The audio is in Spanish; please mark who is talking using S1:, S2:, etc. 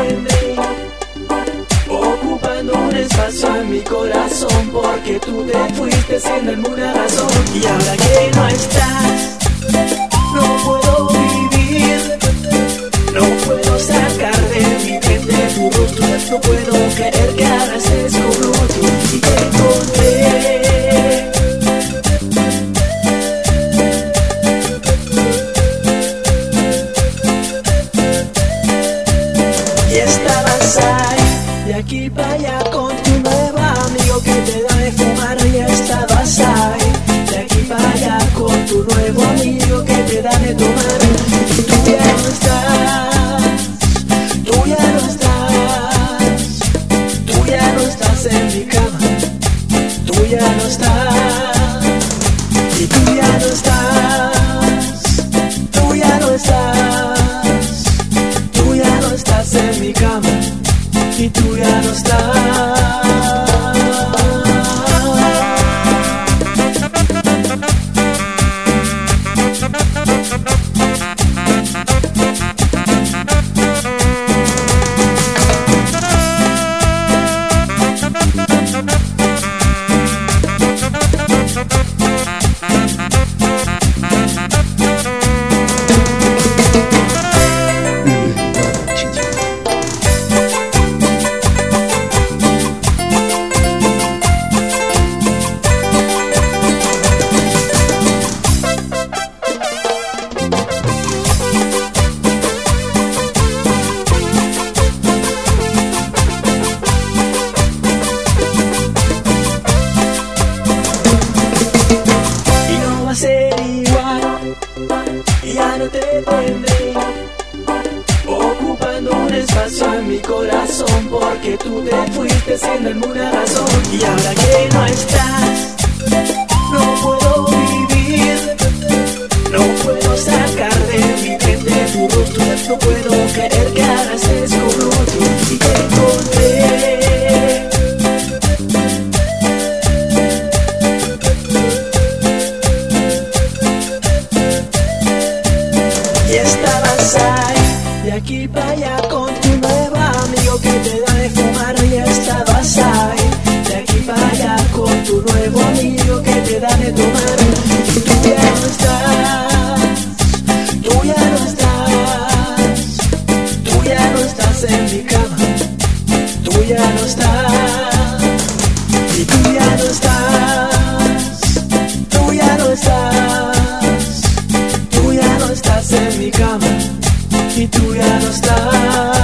S1: tendré, ocupando un espacio en mi corazón, porque tú te fuiste sin darme una razón. Y ahora que no estás, no puedo vivir, no puedo sacar de mi mente tu rostro, no puedo creer que ahora estés con otro y te encontré. Y estabas ahí, de aquí para allá con tu nuevo amigo que te da de fumar. Y estabas ahí, de aquí para allá con tu nuevo amigo que te da de tomar. Y tú ya no estás, tú ya no estás, tú ya no estás en mi cama, tú ya no estás, y tú ya no estás, tú ya no estás, tú ya no estás en mi cama, y tú ya no estás. Ya no te tendré, ocupando un espacio en mi corazón, porque tú te fuiste sin darme una razón. Y ahora que no estás, no puedo vivir, no puedo sacar de mi mente tu rostro, no puedo creer que ahora estés con otro y te encontré. Y estabas ahí, de aquí para allá con tu nuevo amigo que te da de fumar. Y estabas ahí, de aquí para allá con tu nuevo amigo que te da de tomar. Y tú ya no estás, tú ya no estás, tú ya no estás en mi cama, tú ya no estás, y tú ya no estás, tú ya no estás, tú ya no estás en mi cama, y tú ya no estás.